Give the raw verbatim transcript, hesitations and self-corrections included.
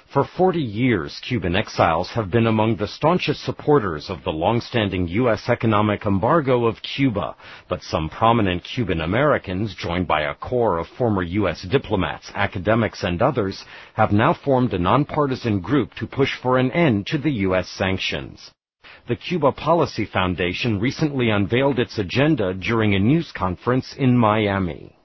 For forty years, Cuban exiles have been among the staunchest supporters of the long-standing U S economic embargo of Cuba, but some prominent Cuban Americans, joined by a core of former U S diplomats, academics, and others, have now formed a nonpartisan group to push for an end to the U S sanctions. The Cuba Policy Foundation recently unveiled its agenda during a news conference in Miami.